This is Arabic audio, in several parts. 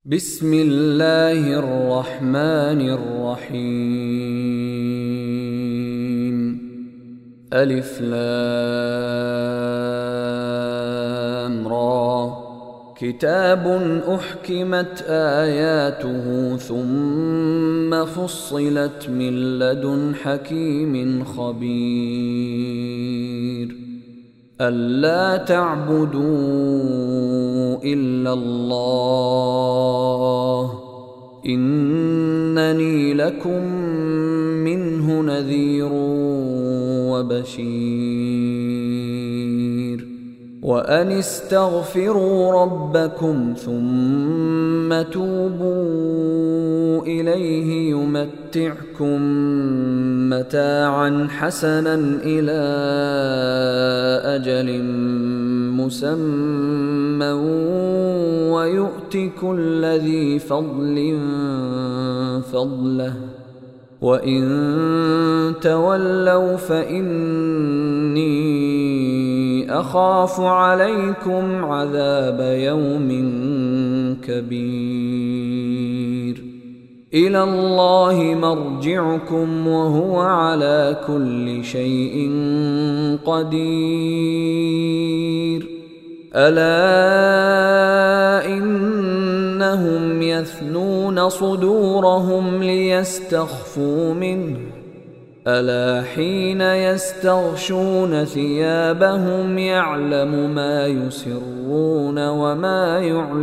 بسم الله الرحمن الرحيم. ألف لام را. كتاب أحكمت آياته ثم فصلت من لدن حكيم خبير. ألا تعبدوا إلا الله إنني لكم منه نذير وبشير. وأن استغفروا ربكم ثم توبوا إليه يمتعكم متاعا حسنا إلى أجل مسمى ويؤت كل ذي فضل فضله وإن تولوا فإني أخاف عليكم عذاب يوم كبير. إلى الله مرجعكم وهو على كل شيء قدير. ألا إنهم يثنون صدورهم ليستخفوا منه ألا حين يستغشون ثيابهم يعلم ما يسرون وما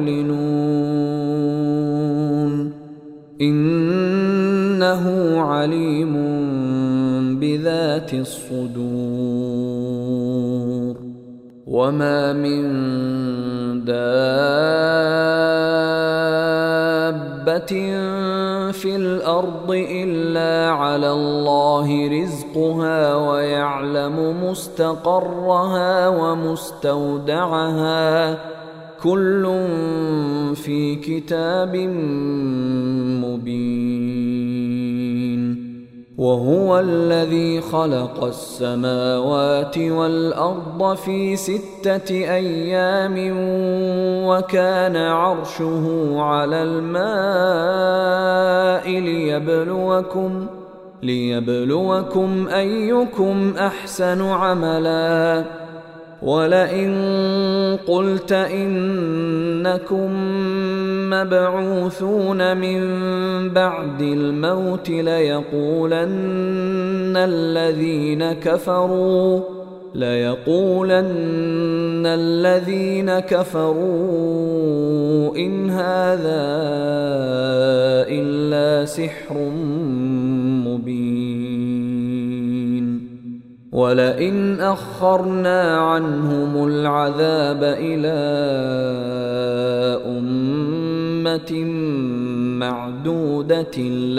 يعلنون إنه عليم بذات الصدور. وما من دابة في الأرض إلا على الله رزقها ويعلم مستقرها ومستودعها كل في كتاب مبين. وهو الذي خلق السماوات والأرض في 6 أيام وكان عرشه على الماء ليبلوكم أيكم أحسن عملا. ولئن قلت إنكم مبعوثون من بعد الموت ليقولن الذين كفروا إن هذا إلا سحر مبين. ولئن أخرنا عنهم العذاب إلى أمة معدودة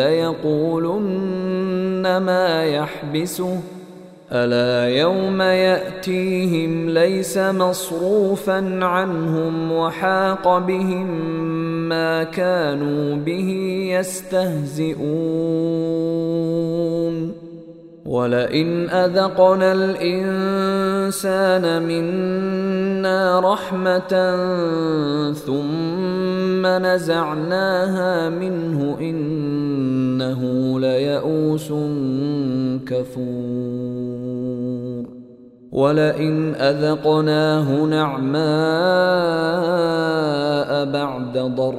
ليقولن ما يحبسه ألا يوم يأتيهم ليس مصروفا عنهم وحاق بهم ما كانوا به يستهزئون. ولئن أذقنا الإنسان منا رحمة ثم نزعناها منه إنه ليئوس كفور. ولئن أذقناه نعماء بعد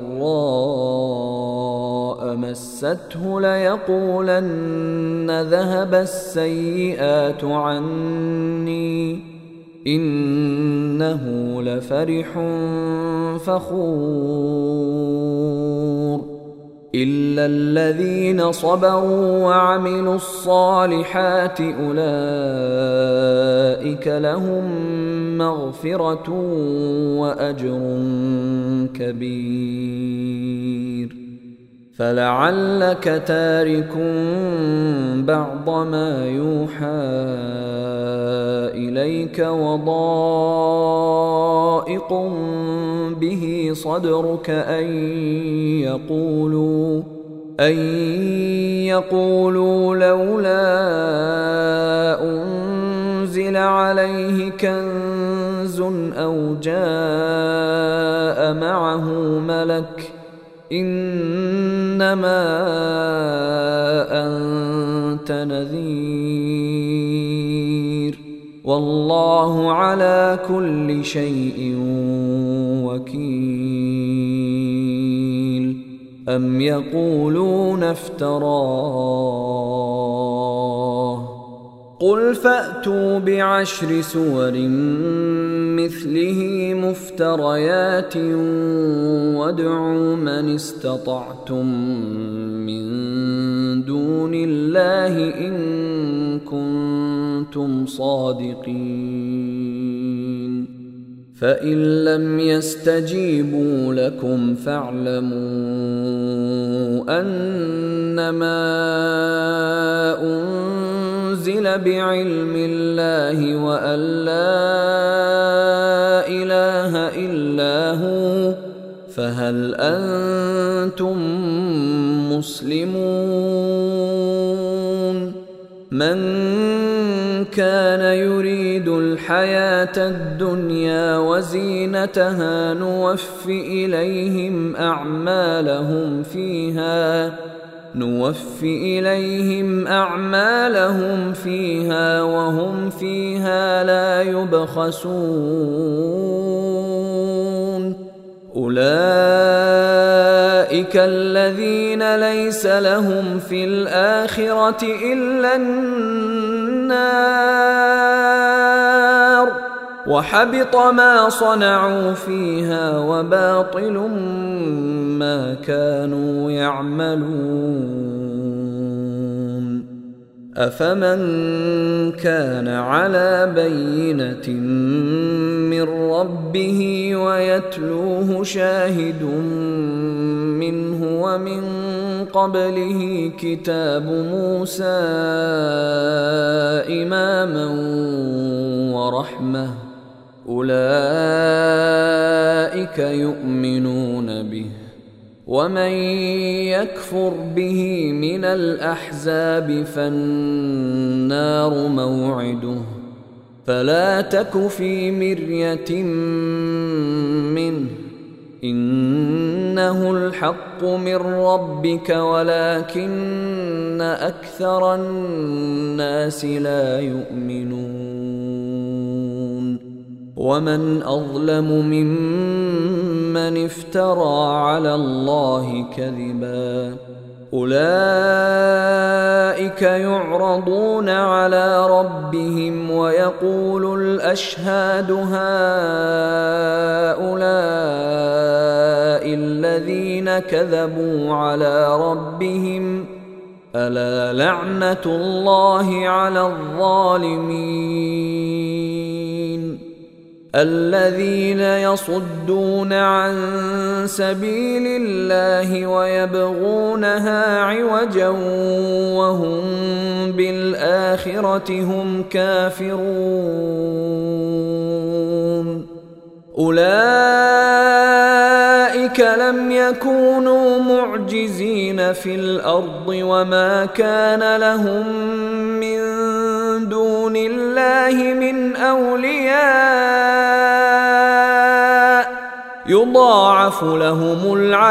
ضراء مسته ليقولن ذهب السيئات عني إنه لفرح فخور. إلا الذين صبروا وعملوا الصالحات أولئك لهم مغفرة وأجر كبير. فلعلك تارك بعض ما يوحى إليك وضائق به صدرك أن يقولوا لولا أنزل عليه كنز أو جاء معه ملك إنما أنت نذير والله على كل شيء وكيل أم يقولون افتراه قل فأتوا ب10 سور مثله مفتريات وادعوا من استطعتم من دون الله إن كنتم صادقين فإن لم يستجيبوا لكم فاعلموا أنما أنزل بعلم الله وأن لا إله إلا هو فهل أنتم مسلمون من كان يريد الحياة الدنيا وزينتها نوفِ إليهم أعمالهم فيها وهم فيها لا يبخسون أولئك الذين ليس لهم في الآخرة إلا النار وحبط ما صنعوا فيها وباطل ما كانوا يعملون أفمن كان على بينة من ربه ويتلوه شاهد منه ومن قبله كتاب موسى إماما ورحمة أولئك يؤمنون به ومن يكفر به من الأحزاب فالنار موعده فلا تك في مرية منه إنه الحق من ربك ولكن أكثر الناس لا يؤمنون ومن أظلم ممن افترى على الله كذبا أولئك يعرضون على ربهم ويقول الأشهاد هؤلاء الذين كذبوا على ربهم ألا لعنة الله على الظالمين الذين يصدون عن سبيل الله ويبغونها عوجا وهم بالآخرة هم كافرون أولئك لم يكونوا معجزين في الأرض وما كان لهم من دون الله من أولياء يضاعف لهم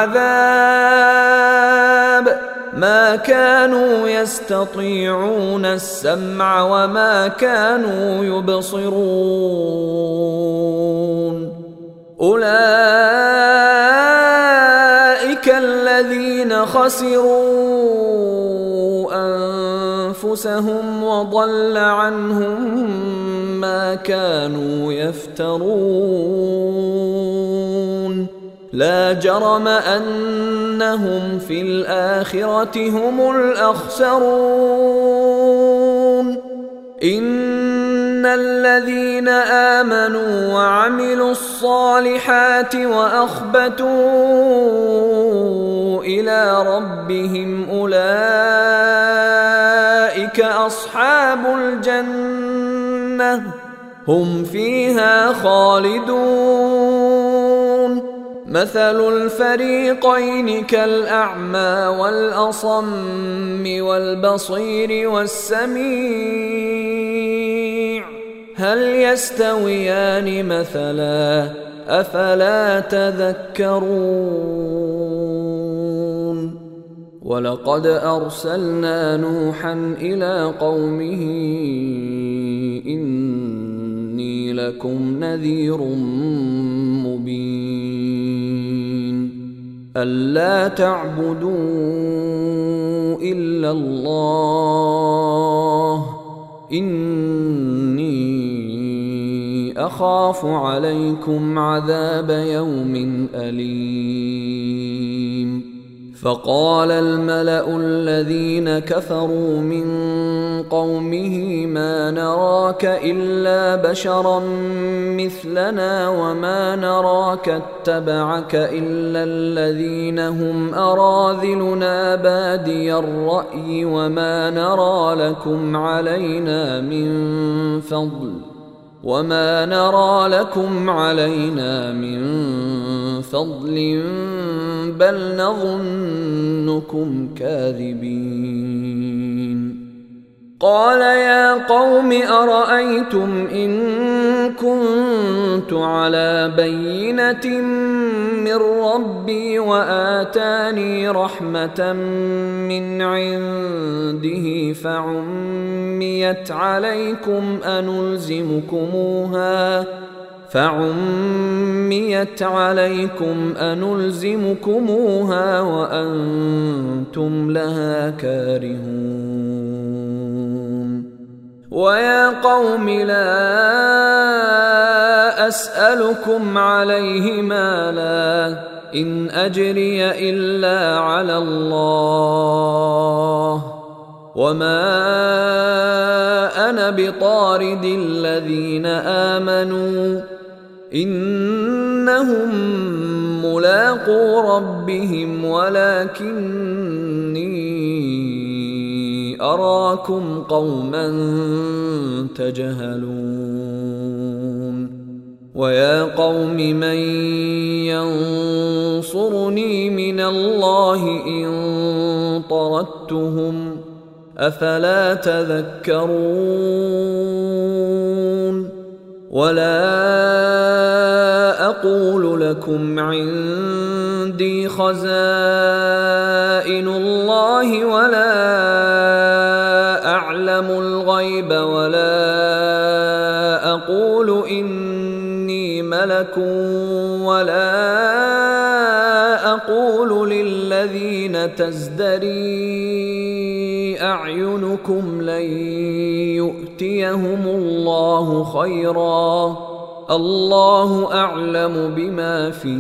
العذاب ما كانوا يستطيعون السمع وما كانوا يبصرون أولئك الذين خسروا أنفسهم وضل عنهم ما كانوا يفترون لا جرم أنهم في الآخرة هم الأخسرون إن الذين آمنوا وعملوا الصالحات وأخبتوا إلى ربهم أولئك أصحاب الجنة هم فيها خالدون مثل الفريقين كالأعمى والأصم والبصير والسميع هل يستويان مثلا أفلا تذكرون ولقد أرسلنا نوحا إلى قومه إني لكم نذير مبين ألا تعبدوا إلا الله إني أخاف عليكم عذاب يوم أليم فقال الملأ الذين كفروا من قومه ما نراك إلا بشرا مثلنا وما نراك اتبعك إلا الذين هم أراذلنا بادي الرأي وما نرى لكم علينا من فضل بل نظنكم كاذبين قال يا قوم أرأيتم إن كنت على بينة من ربي وآتاني رحمة من عنده فعميت عليكم أنلزمكموها وأنتم لها كارهون ويا قوم لا أسألكم عليه مالا إن أجري إلا على الله وما أنا بطارد الذين آمنوا إنهم ملاقو ربهم ولكني أراكم قوما تجهلون ويا قوم من ينصرني من الله إن طردتهم أفلا تذكرون ولا أقول لكم عندي خزائن الله ولا أعلم الغيب ولا أقول إني ملك ولا أقول للذين تزدري أعينكم لن يؤتيهم الله خيرا الله أعلم بما في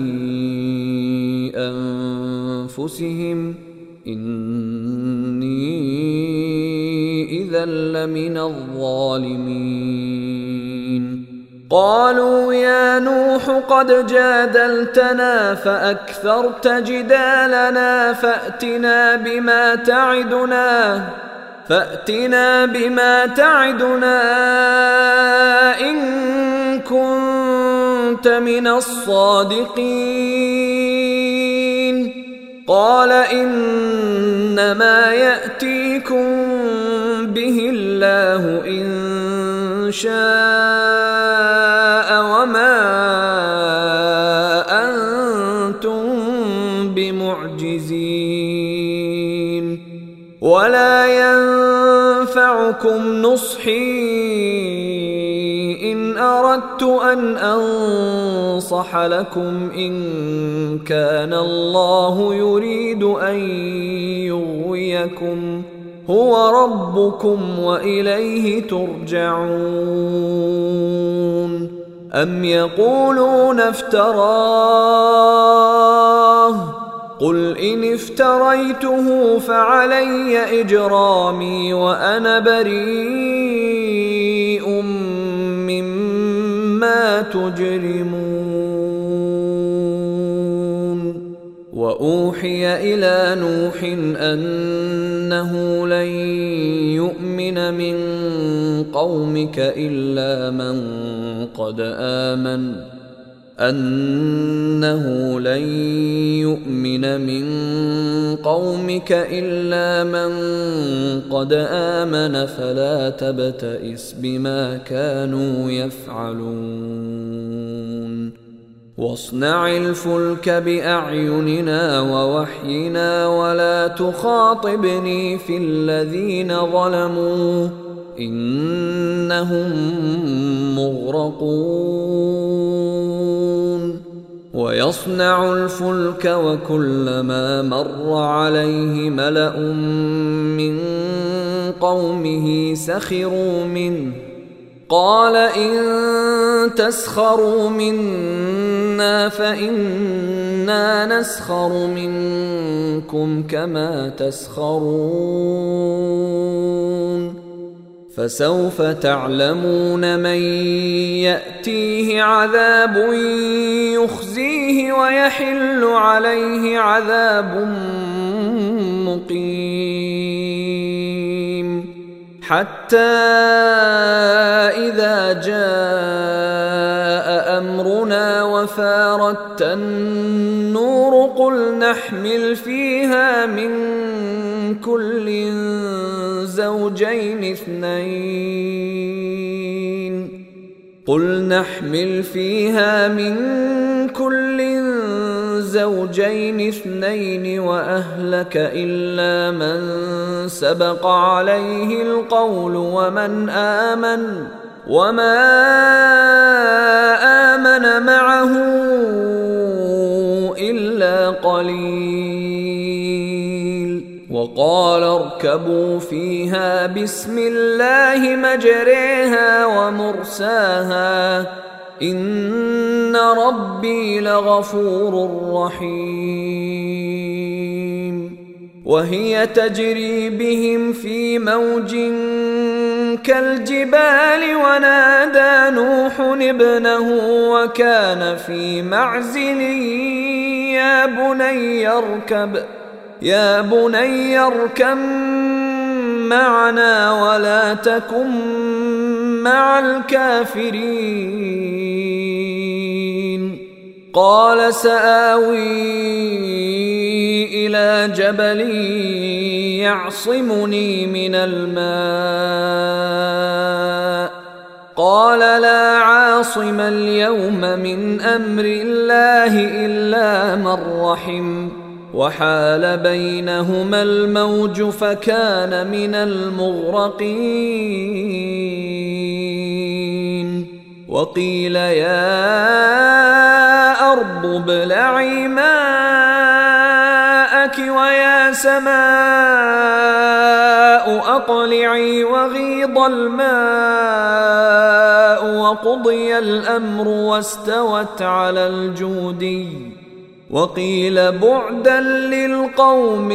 أنفسهم إني إذا لمن الظالمين قالوا يا نوح قد جادلتنا فأكثرت جدالنا فأتنا بما تعدنا إن كنت من الصادقين قال إنما يأتيكم به الله إن شاء وما أنتم بمعجزين ولا ينفعكم نصحي إن أردت أن أنصح لكم إن كان الله يريد أن يغويكم هو ربكم وإليه ترجعون أم يقولون افتراه قل إن افتريته فعلي إجرامي وأنا بريء مما تجرمون وأوحي إلى نوح أنه لن يؤمن من قومك إلا من قد آمن فلا تبتئس بما كانوا يفعلون واصنع الفلك بأعيننا ووحينا ولا تخاطبني في الذين ظلموا إنهم مغرقون ويصنع الفلك وكلما مر عليه ملأ من قومه سخروا منه قال إن تسخروا منا فإنا نسخر منكم كما تسخرون فسوف تعلمون من يأتيه عذاب يخزيه ويحل عليه عذاب مقيم حتى إذا جاء أمرنا وفارت النور قل نحمل فيها من كل زوجين اثنين وأهلك إلا من سبق عليه القول وما آمن معه إلا قليل وقال اركبوا فيها بسم الله مجريها ومرساها إن ربي لغفور رحيم وهي تجري بهم في موج كالجبال ونادى نوح ابنه وكان في معزل يا بني اركب معنا ولا تكن مع الكافرين قال سآوي إلى جبل يعصمني من الماء قال لا عاصم اليوم من أمر الله إلا من رحم وحال بينهما الموج فكان من المغرقين وقيل يا أرض ابلعي ماءك ويا سماء أقلعي وغيض الماء وقضي الأمر واستوت على الجودي وقيل بعدا للقوم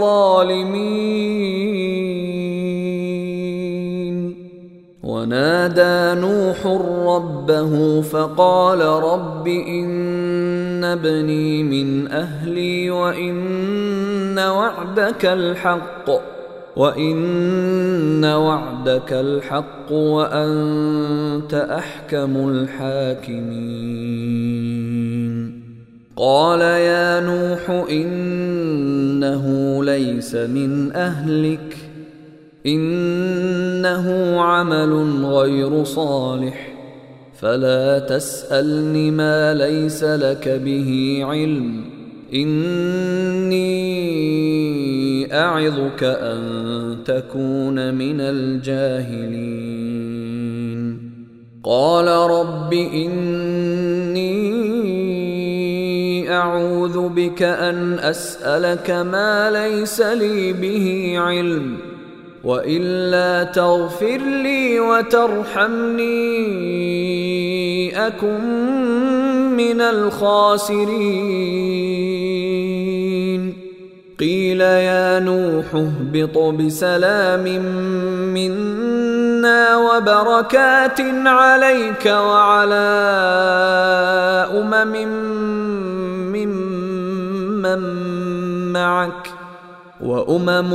الظالمين ونادى نوح ربه فقال رب إن ابني من أهلي وإن وعدك الحق وأنت أحكم الحاكمين قال يا نوح إنه ليس من أهلك إنه عمل غير صالح فلا تسألني ما ليس لك به علم إني أعظك أن تكون من الجاهلين قال رب إني أعوذ بك أن أسألك ما ليس لي به علم وإلا تغفر لي وترحمني أكن من الخاسرين قيل يا نوح اهبط بسلام منا وبركات عليك وعلى ممن معك وأمم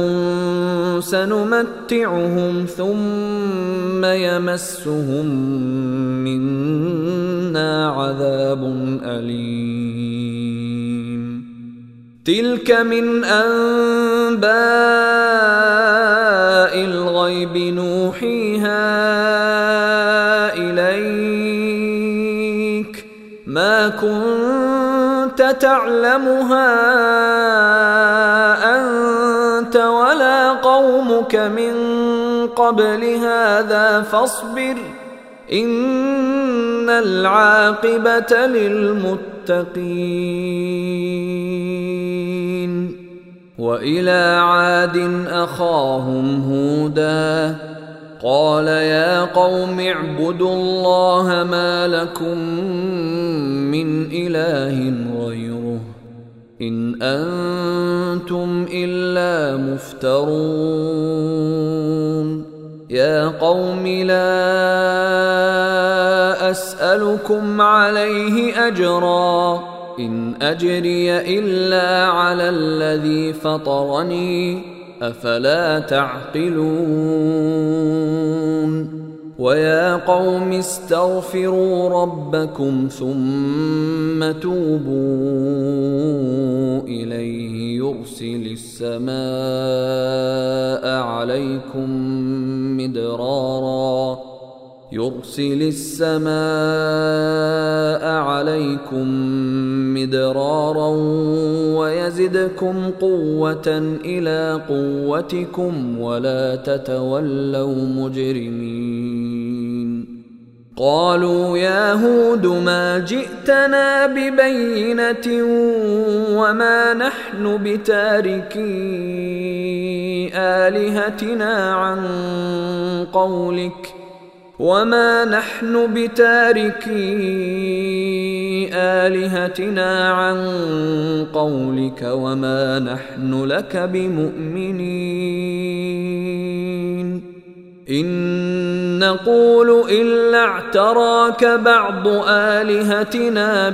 سنمتعهم ثم يمسهم منا عذاب أليم تلك من أنباء الغيب نوحيها إليك ما كنت تعلمها أنت ولا قومك من قبل هذا فاصبر إن العاقبة للمتقين. وإلى عاد أخاهم هودا قال يا قوم اعبدوا الله ما لكم من إله غيره إن أنتم إلا مفترون. يا قوم لا أسألكم عليه أجرا إن أجري إلا على الذي فطرني أفلا تعقلون. ويا قوم استغفروا ربكم ثم توبوا إليه يرسل السماء عليكم مدرارا ويزدكم قوة إلى قوتكم ولا تتولوا مجرمين. قالوا يا هود ما جئتنا ببينة وما نحن بتاركي آلهتنا عن قولك وما نحن لك بمؤمنين. إن نقول إلا اعتراك بعض آلهتنا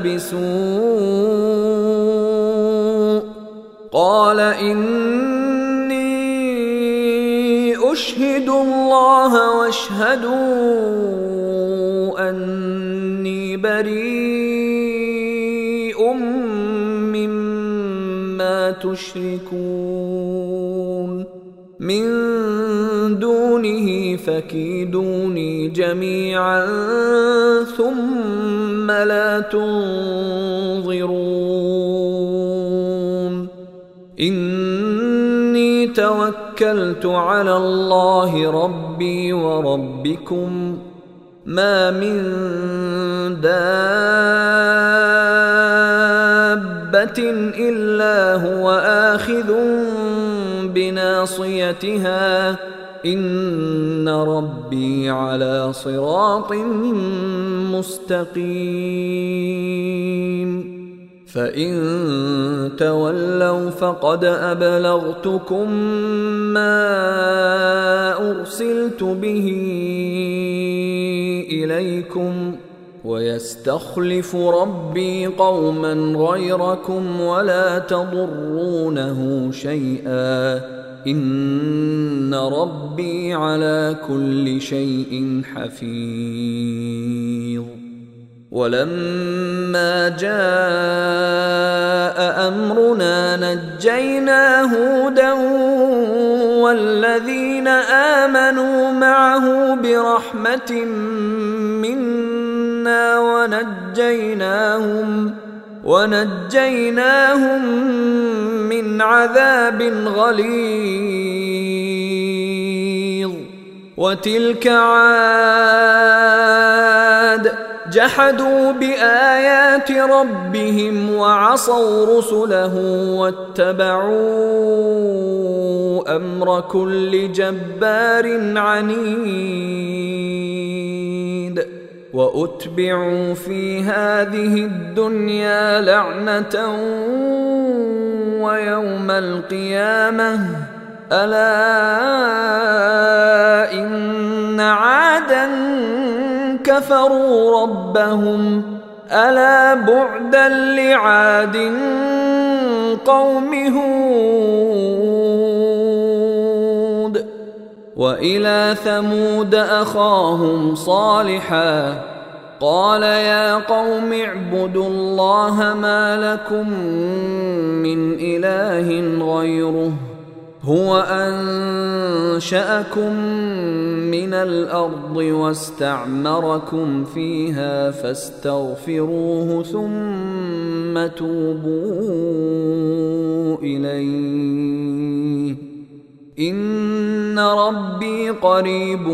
بسوء قال إني أشهد الله واشهدوا أني بريء مما تشركون من دونه فكيدوني جميعا ثم لا تنظرون. إني توكلت على الله ربي وربكم ما من دابة إلا هو آخذ بناصيتها إن ربي على صراط مستقيم. فإن تولوا فقد أبلغتكم ما أرسلت به إليكم ويستخلف ربي قوما غيركم ولا تضرونه شيئا إن ربي على كل شيء حفيظ. ولما جاء أمرنا نجينا هودا والذين آمنوا معه برحمة منا ونجيناهم من عذاب غليظ. وتلك عاد جحدوا بآيات ربهم وعصوا رسله واتبعوا أمر كل جبار عنيد. وأتبعوا في هذه الدنيا لعنة ويوم القيامة ألا إن عادا كفروا ربهم ألا بعدا لعاد قوم هود. وإلى ثمود أخاهم صالحا قال يا قوم اعبدوا الله ما لكم من إله غيره هو أنشأكم من الأرض واستعمركم فيها فاستغفروه ثم توبوا إليه إن ربي قريب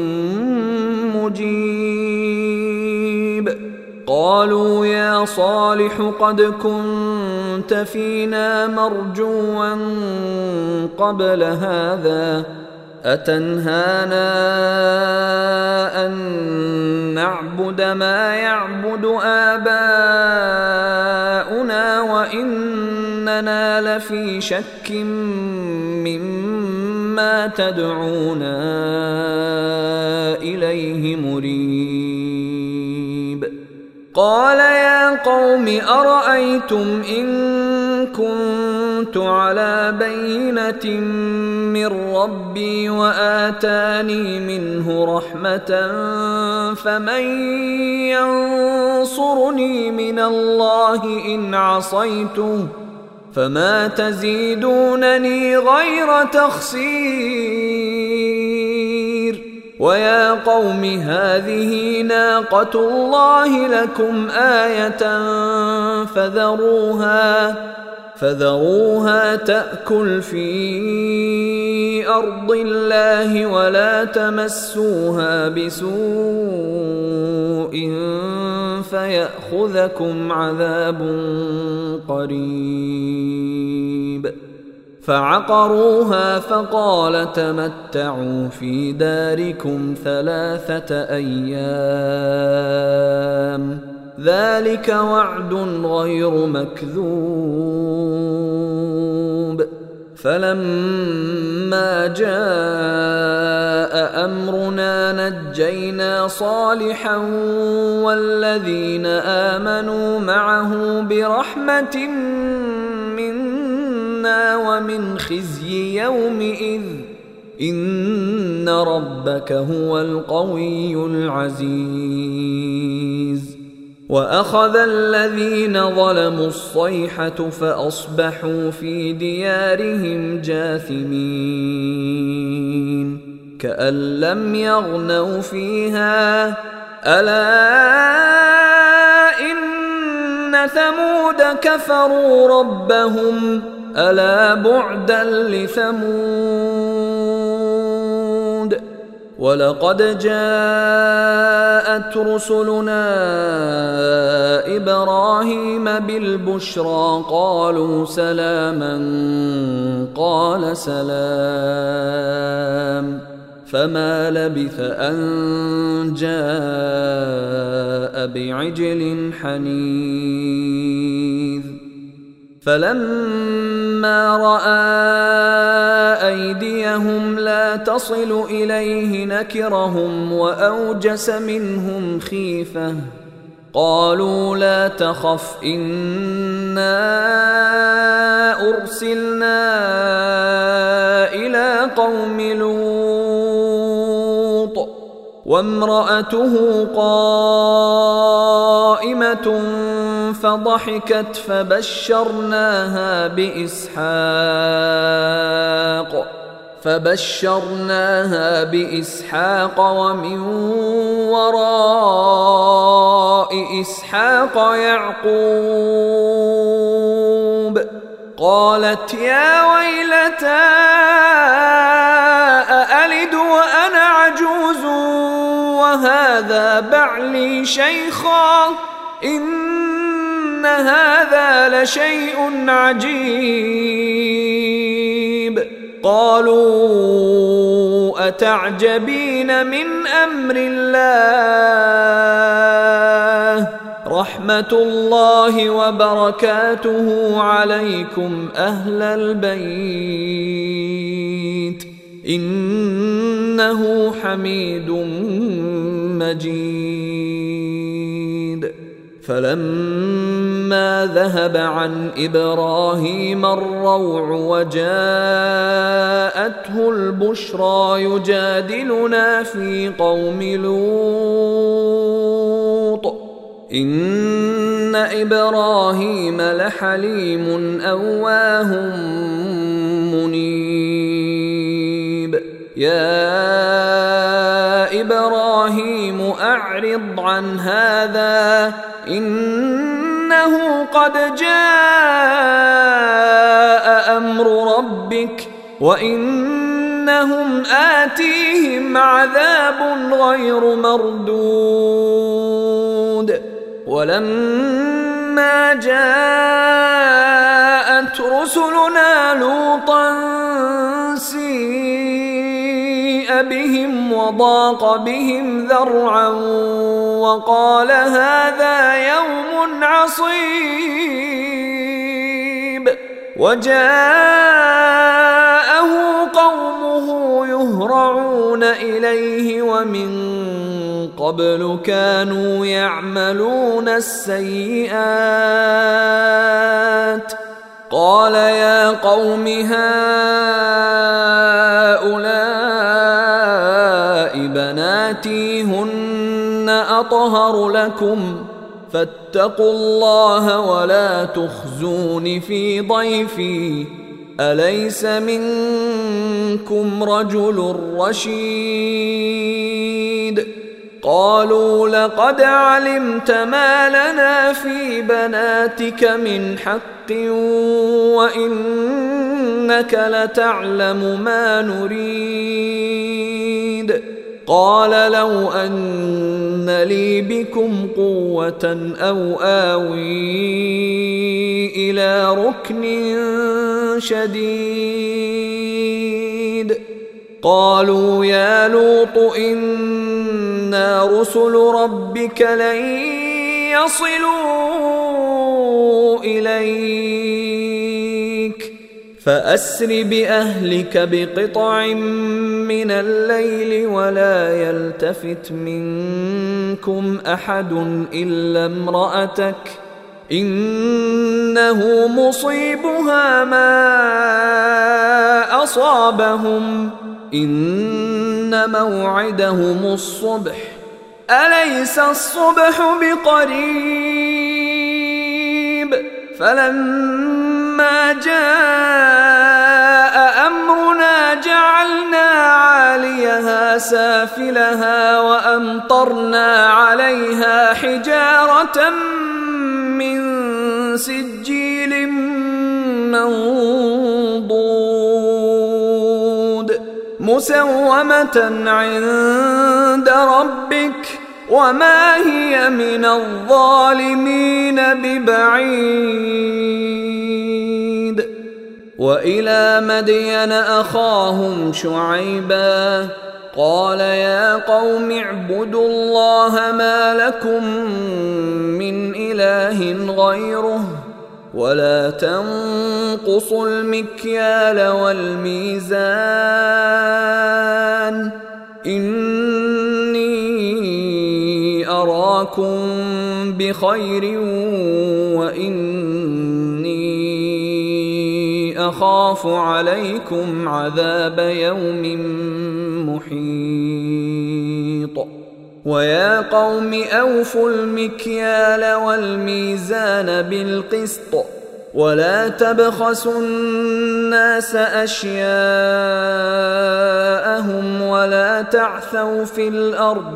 مجيب. قالوا يا صالح قد كنت فينا مرجوا قبل هذا أتنهانا أن نعبد ما يعبد آباؤنا وإننا لفي شك مما تدعونا إليه مريب. قال يا قوم أرأيتم إن كنت على بينة من ربي وآتاني منه رحمة فمن ينصرني من الله إن عصيته فما تزيدونني غير تخسير. ويا قوم هذه ناقة الله لكم آية فذروها تأكل في أرض الله ولا تمسوها بسوء فيأخذكم عذاب قريب. فعقروها فقال تمتعوا في داركم 3 أيام ذلك وعد غير مكذوب. فلما جاء أمرنا نجينا صالحا والذين آمنوا معه برحمة منا ومن خزي يومئذ إن ربك هو القوي العزيز. وأخذ الذين ظلموا الصيحة فأصبحوا في ديارهم جاثمين كأن لم يغنوا فيها ألا إن ثمود كفروا ربهم ألا بعدا لثمود. ولقد جاءت رسلنا إبراهيم بالبشرى قالوا سلاما قال سلام فما لبث أن جاء بعجل حنيذ. فلما رأى أيديهم لا تصل إليه نكرهم وأوجس منهم خيفة قالوا لا تخف إنا أرسلنا إلى قوم لوط وامرأته قائمة فضحكت فبشرناها بإسحاق ومن وراء إسحاق يعقوب. قالت يا ويلتى أألد وأنا عجوز وهذا بعلي شيخا إن هذا لشيء عجيب. قالوا أتعجبين من أمر الله رحمة الله وبركاته عليكم أهل البيت إنه حميد مجيد. فلما ذهب عن إبراهيم الروع وجاءته البشرى يجادلنا في قوم لوط إن إبراهيم لحليم أواه منيب. يا إبراهيم أعرض عن هذا إنه قد جاء أمر ربك وإنهم آتيهم عذاب غير مردود ولما جاءت رسلنا لوطا سيء بهم وضاق بهم ذرعا وقال هذا يوم عصيب وجاءه قومه يهرعون إليه ومن قبل كانوا يعملون السيئات قال يا قوم هؤلاء بناتي هن أطهر لكم فاتقوا الله ولا تخزون في ضيفي أليس منكم رجل رشيد قالوا لقد علمت ما لنا في بناتك من حق وإنك لتعلم ما نريد قال لو أن لي بكم قوة أو آوي إلى ركن شديد قالوا يا لوط إنا رسل ربك لن يصلوا إليك فأسر بأهلك بقطع من الليل ولا يلتفت منكم أحد إلا امرأتك إنه مصيبها ما أصابهم إن موعدهم الصبح أليس الصبح بقريب فلما جاء أمرنا جعلنا عاليها سافلها وأمطرنا عليها حجارة من سجيل منضود مسومة عند ربك وما هي من الظالمين ببعيد وإلى مدين أخاهم شعيبا قال يا قوم اعبدوا الله ما لكم من إله غيره ولا تنقصوا المكيال والميزان إني أراكم بخير وإني أخاف عليكم عذاب يوم محيط ويا قوم أوفوا المكيال والميزان بالقسط ولا تبخسوا الناس أشياءهم ولا تعثوا في الأرض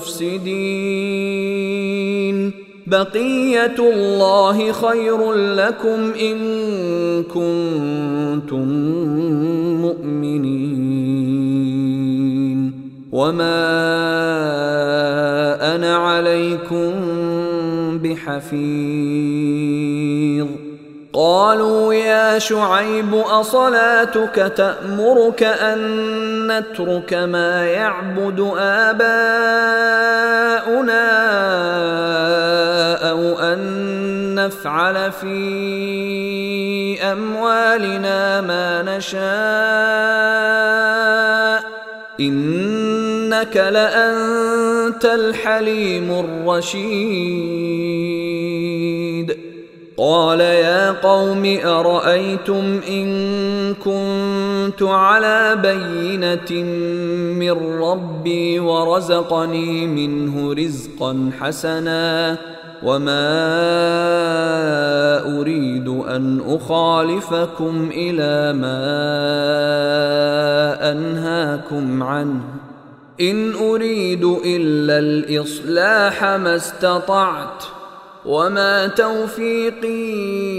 مفسدين بقية الله خير لكم إن كنتم مؤمنين وما أنا عليكم بحفيظ قالوا يا شعيب أصلاتك تأمرك أن نترك ما يعبد آباؤنا أو أن نفعل في أموالنا ما نشاء إنك لأنت الحليم الرشيد قال يا قوم أرأيتم إن كنت على بينة من ربي ورزقني منه رزقا حسنا وما أريد أن أخالفكم إلى ما أنهاكم عنه إن أريد إلا الإصلاح ما استطعت وما توفيقي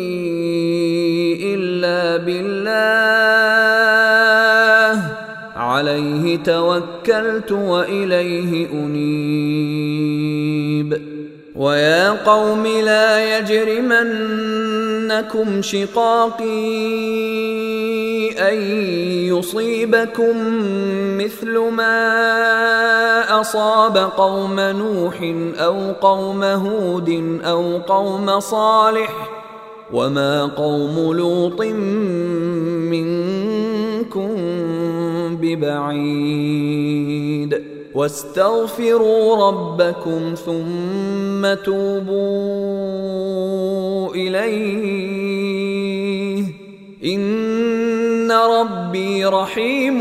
إلا بالله عليه توكلت وإليه أنيب ويا قوم لا يجرمنكم شقاقي أن يصيبكم مثل ما أصاب قوم نوح أو قوم هود أو قوم صالح وما قوم لوط منكم ببعيد واستغفروا ربكم ثم توبوا إليه إن ربي رحيم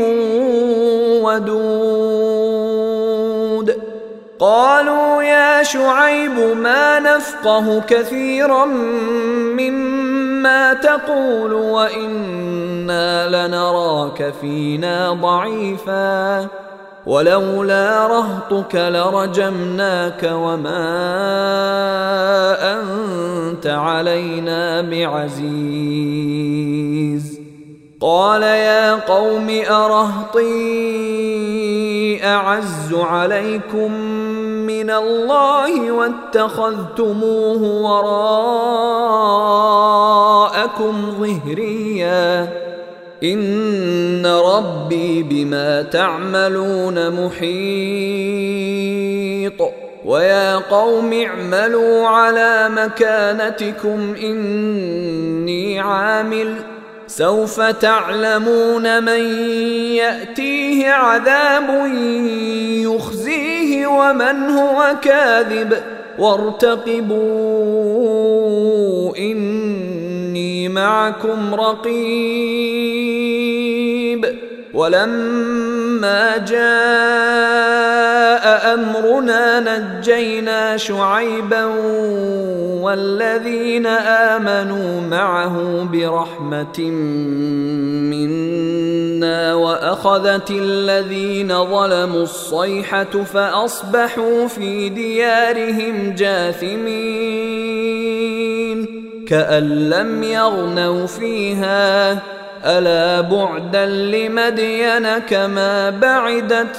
ودود قالوا يا شعيب ما نفقه كثيرا مما تقول وإنا لنراك فينا ضعيفا ولولا رهطك لرجمناك وما أنت علينا بعزيز قال يا قوم أرهطي أعز عليكم من الله واتخذتموه وراءكم ظهريا إن ربي بما تعملون محيط ويا قوم اعملوا على مكانتكم إني عامل سوف تعلمون من يأتيه عذاب يخزيه ومن هو كاذب وارتقبوا إني معكم رقيب ولما جاء أمرنا نجينا شعيبا والذين آمنوا معه برحمة منا وأخذت الذين ظلموا الصيحة فأصبحوا في ديارهم جاثمين كأن لم يغنوا فيها ألا بعدا لمدين كما بعدت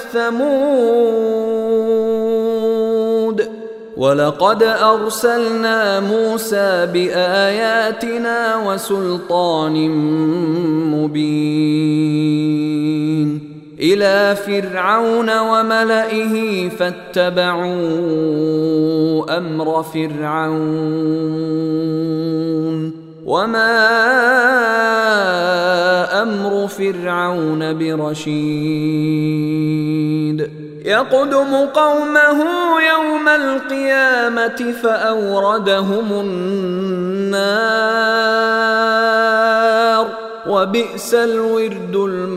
ثمود ولقد أرسلنا موسى بآياتنا وسلطان مبين إلى فرعون وملئه فاتبعوا أمر فرعون وما أمر فرعون برشيد يقدم قومه يوم القيامة فأوردهم النار وبئس الورد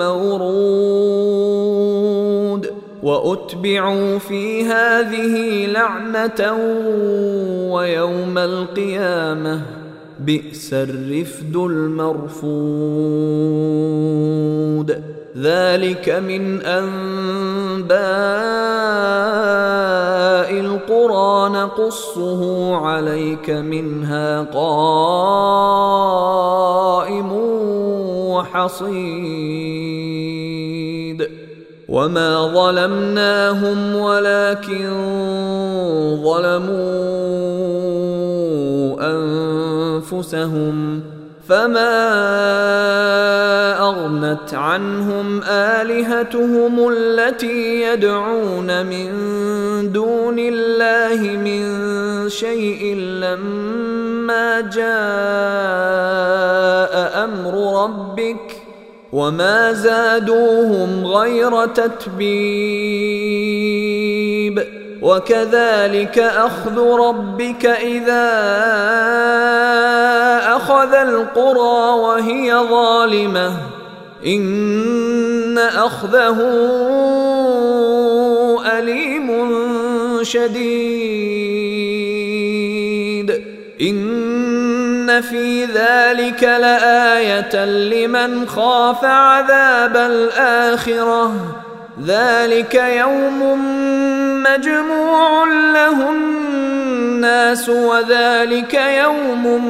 المورود وأتبعوا في هذه لعنة ويوم القيامة بئس الرفد المرفود ذلك من أنباء القرى نقصه عليك منها قائم وحصيد وما ظلمناهم ولكن ظلموا أنفسهم فما أغنت عنهم آلهتهم التي يدعون من دون الله من شيء لما جاء أمر ربك وما زادوهم غير تتبيب وكذلك أخذ ربك إذا أخذ القرى وهي ظالمة إن أخذه أليم شديد إن في ذلك لآية لمن خاف عذاب الآخرة ذلك يوم مجموع له الناس وذلك يوم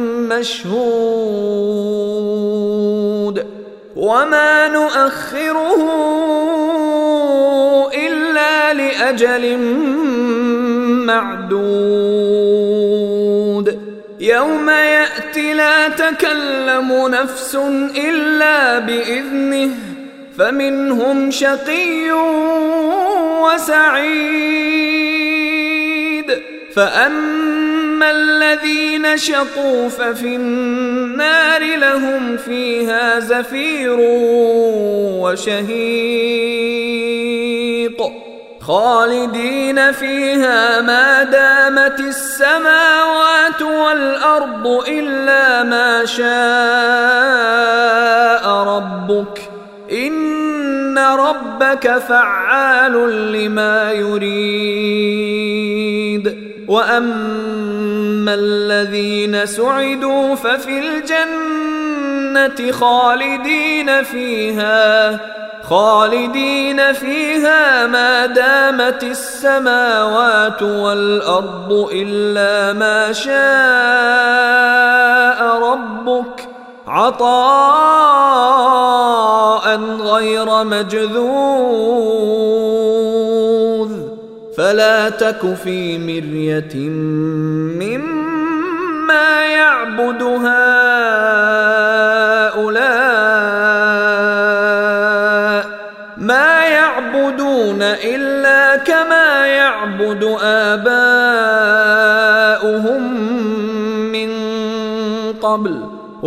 مشهود وما نؤخره إلا لأجل معدود يوم يأتي لا تكلم نفس إلا بإذنه فمنهم شقي وسعيد فأما الذين شقوا ففي النار لهم فيها زفير وشهيق خالدين فيها ما دامت السماوات والأرض إلا ما شاء ربك إن ربك فعال لما يريد وأما الذين سعدوا ففي الجنة خالدين فيها ما دامت السماوات والأرض إلا ما شاء ربك عطاء غير مجذوذ فلا تك في مرية مما يعبد هؤلاء ما يعبدون إلا كما يعبد آباؤهم من قبل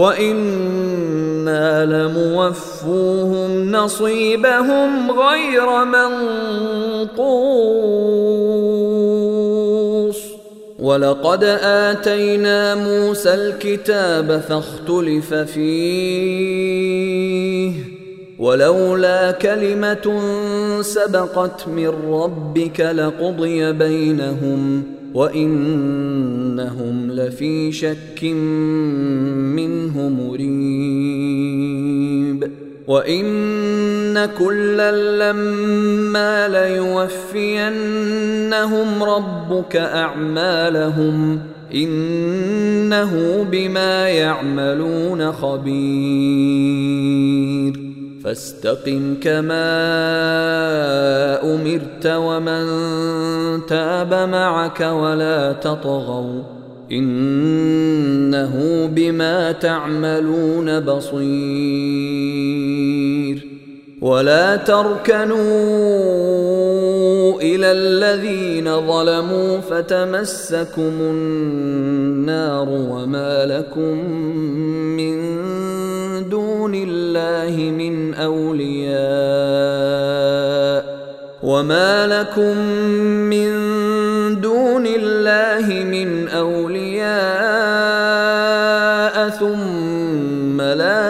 وإنا لموفوهم نصيبهم غير منقوص ولقد آتينا موسى الكتاب فاختلف فيه ولولا كلمة سبقت من ربك لقضي بينهم وإنهم لفي شك منه مريب وإن كلا لما ليوفينهم ربك أعمالهم إنه بما يعملون خبير فاستقم كما أمرت ومن تاب معك ولا تطغوا إنه بما تعملون بصير ولا تركنوا إلى الذين ظلموا فتمسكم النار وما لكم من دون الله من أولياء ثم لا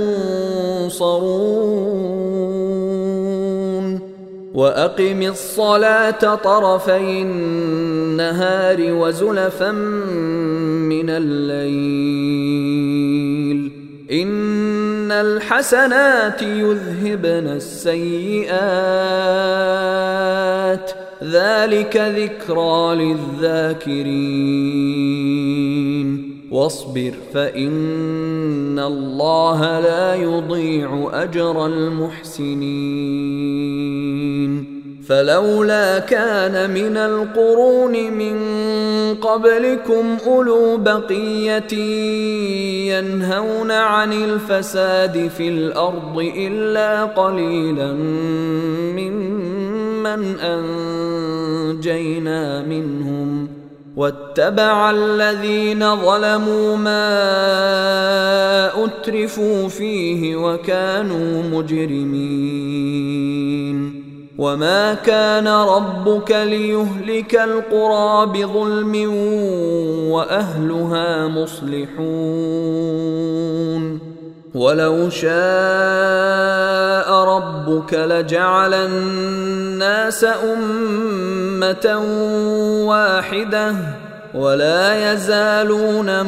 تنصرون وأقم الصلاة طرفي النهار وزلفا من الليل إن الحسنات يذهبن السيئات ذلك ذكرى للذاكرين واصبر فإن الله لا يضيع أجر المحسنين فلولا كان من القرون من قبلكم أولو بقية ينهون عن الفساد في الأرض إلا قليلا ممن أنجينا منهم واتبع الذين ظلموا ما أترفوا فيه وكانوا مجرمين وما كان ربك ليهلك القرى بظلم وأهلها مصلحون ولو شاء ربك لجعل الناس أمة واحدة ولا يزالون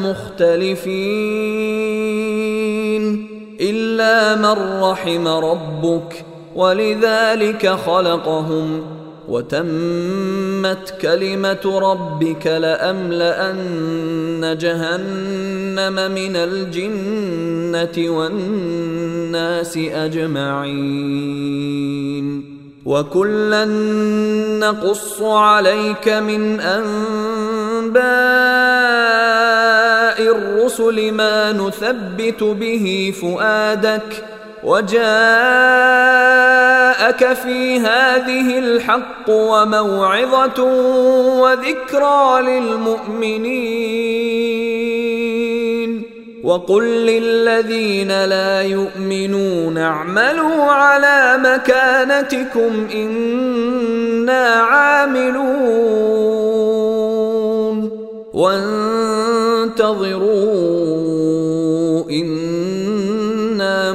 مختلفين إلا من رحم ربك ولذلك خلقهم وتمت كلمة ربك لأملأن جهنم من الجنة والناس أجمعين وكلا نقص عليك من أنباء الرسل ما نثبت به فؤادك وجاءك في هذه الحق وموعظة وذكرى للمؤمنين وقل للذين لا يؤمنون اعملوا على مكانتكم إنا عاملون وانتظروا إنا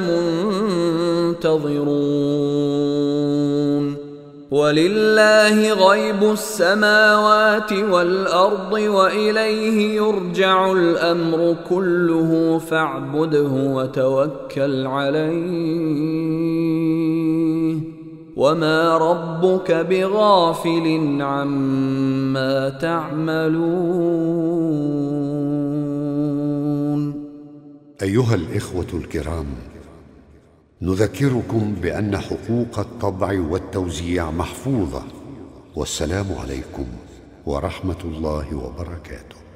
منتظرون ولله غيب السماوات والأرض وإليه يرجع الأمر كله فاعبده وتوكل عليه وما ربك بغافل عما تعملون. أيها الإخوة الكرام، نذكركم بأن حقوق الطبع والتوزيع محفوظة، والسلام عليكم ورحمة الله وبركاته.